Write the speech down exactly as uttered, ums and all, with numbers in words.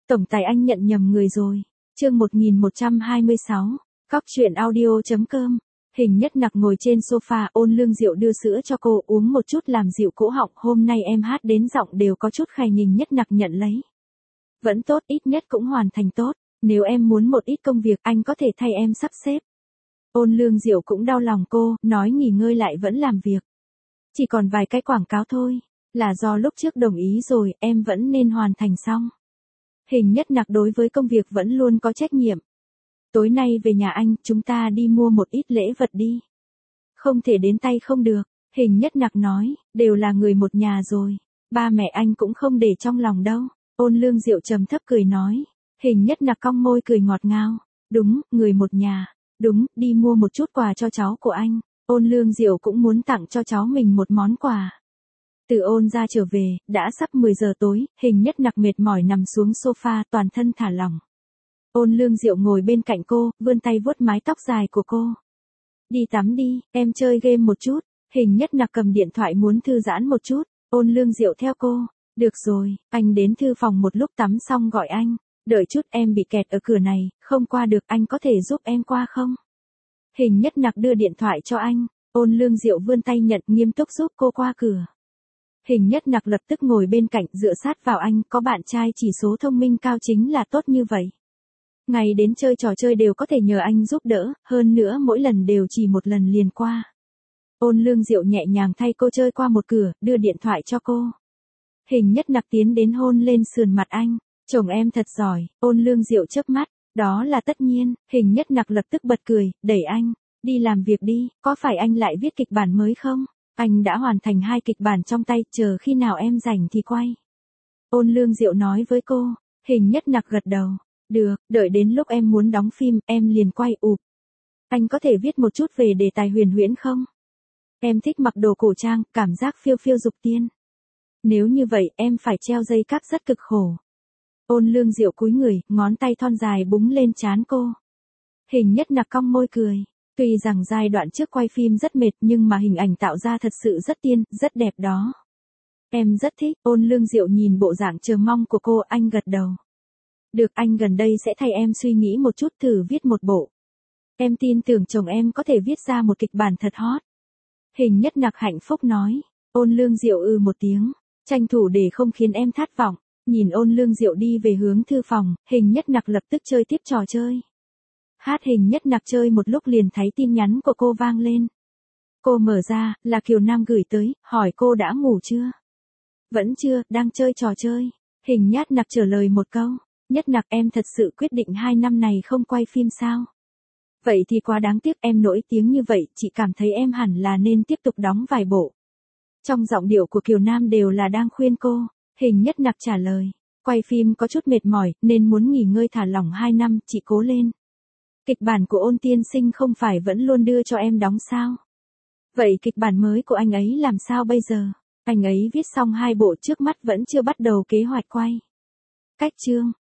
Tổng tài anh nhận nhầm người rồi. Chương một nghìn một trăm hai mươi sáu, Cóc truyện audio.com. Hình Nhất Nặc ngồi trên sofa, Ôn Lương Diệu đưa sữa cho cô uống một chút làm dịu cỗ họng, hôm nay em hát đến giọng đều có chút khè. Hình Nhất Nặc nhận lấy. Vẫn tốt, ít nhất cũng hoàn thành tốt, nếu em muốn một ít công việc anh có thể thay em sắp xếp. Ôn Lương Diệu cũng đau lòng cô, nói nghỉ ngơi lại vẫn làm việc. Chỉ còn vài cái quảng cáo thôi, là do lúc trước đồng ý rồi, em vẫn nên hoàn thành xong. Hình Nhất Nặc đối với công việc vẫn luôn có trách nhiệm. Tối nay về nhà anh, chúng ta đi mua một ít lễ vật đi. Không thể đến tay không được, Hình Nhất Nặc nói, đều là người một nhà rồi, ba mẹ anh cũng không để trong lòng đâu. Ôn Lương Diệu trầm thấp cười nói, Hình Nhất Nặc cong môi cười ngọt ngào, đúng, người một nhà, đúng, đi mua một chút quà cho cháu của anh. Ôn Lương Diệu cũng muốn tặng cho cháu mình một món quà. Từ Ôn ra trở về, đã sắp mười giờ tối, Hình Nhất Nặc mệt mỏi nằm xuống sofa, toàn thân thả lỏng. Ôn Lương Diệu ngồi bên cạnh cô, vươn tay vuốt mái tóc dài của cô. Đi tắm đi, em chơi game một chút. Hình Nhất Nặc cầm điện thoại muốn thư giãn một chút. Ôn Lương Diệu theo cô. Được rồi, anh đến thư phòng một lúc tắm xong gọi anh. Đợi chút, em bị kẹt ở cửa này, không qua được, anh có thể giúp em qua không? Hình Nhất Nặc đưa điện thoại cho anh. Ôn Lương Diệu vươn tay nhận, nghiêm túc giúp cô qua cửa. Hình Nhất Nặc lập tức ngồi bên cạnh, dựa sát vào anh, có bạn trai chỉ số thông minh cao chính là tốt như vậy. Ngày đến chơi trò chơi đều có thể nhờ anh giúp đỡ, hơn nữa mỗi lần đều chỉ một lần liền qua. Ôn Lương Diệu nhẹ nhàng thay cô chơi qua một cửa, đưa điện thoại cho cô. Hình Nhất Nặc tiến đến hôn lên sườn mặt anh, chồng em thật giỏi. Ôn Lương Diệu chớp mắt, đó là tất nhiên. Hình Nhất Nặc lập tức bật cười, đẩy anh, đi làm việc đi, có phải anh lại viết kịch bản mới không? Anh đã hoàn thành hai kịch bản trong tay, chờ khi nào em rảnh thì quay. Ôn Lương Diệu nói với cô. Hình Nhất Nặc gật đầu. Được, đợi đến lúc em muốn đóng phim, em liền quay ụp. Anh có thể viết một chút về đề tài huyền huyễn không? Em thích mặc đồ cổ trang, cảm giác phiêu phiêu dục tiên. Nếu như vậy, em phải treo dây cáp rất cực khổ. Ôn Lương Diệu cúi người, ngón tay thon dài búng lên trán cô. Hình Nhất Nặc cong môi cười. Tuy rằng giai đoạn trước quay phim rất mệt nhưng mà hình ảnh tạo ra thật sự rất tiên, rất đẹp đó. Em rất thích. Ôn Lương Diệu nhìn bộ dạng chờ mong của cô, anh gật đầu. Được, anh gần đây sẽ thay em suy nghĩ một chút, thử viết một bộ. Em tin tưởng chồng em có thể viết ra một kịch bản thật hot. Hình Nhất Nặc hạnh phúc nói. Ôn Lương Diệu ư một tiếng, tranh thủ để không khiến em thất vọng. Nhìn Ôn Lương Diệu đi về hướng thư phòng, Hình Nhất Nặc lập tức chơi tiếp trò chơi. Hát Hình Nhất Nặc chơi một lúc liền thấy tin nhắn của cô vang lên. Cô mở ra, là Kiều Nam gửi tới, hỏi cô đã ngủ chưa? Vẫn chưa, đang chơi trò chơi. Hình Nhất Nặc trả lời một câu. Nhất Nặc, em thật sự quyết định hai năm này không quay phim sao? Vậy thì quá đáng tiếc, em nổi tiếng như vậy, chị cảm thấy em hẳn là nên tiếp tục đóng vài bộ. Trong giọng điệu của Kiều Nam đều là đang khuyên cô. Hình Nhất Nặc trả lời. Quay phim có chút mệt mỏi, nên muốn nghỉ ngơi thả lỏng hai năm, chị cố lên. Kịch bản của Ôn tiên sinh không phải vẫn luôn đưa cho em đóng sao? Vậy kịch bản mới của anh ấy làm sao bây giờ? Anh ấy viết xong hai bộ, trước mắt vẫn chưa bắt đầu kế hoạch quay. Cách chương.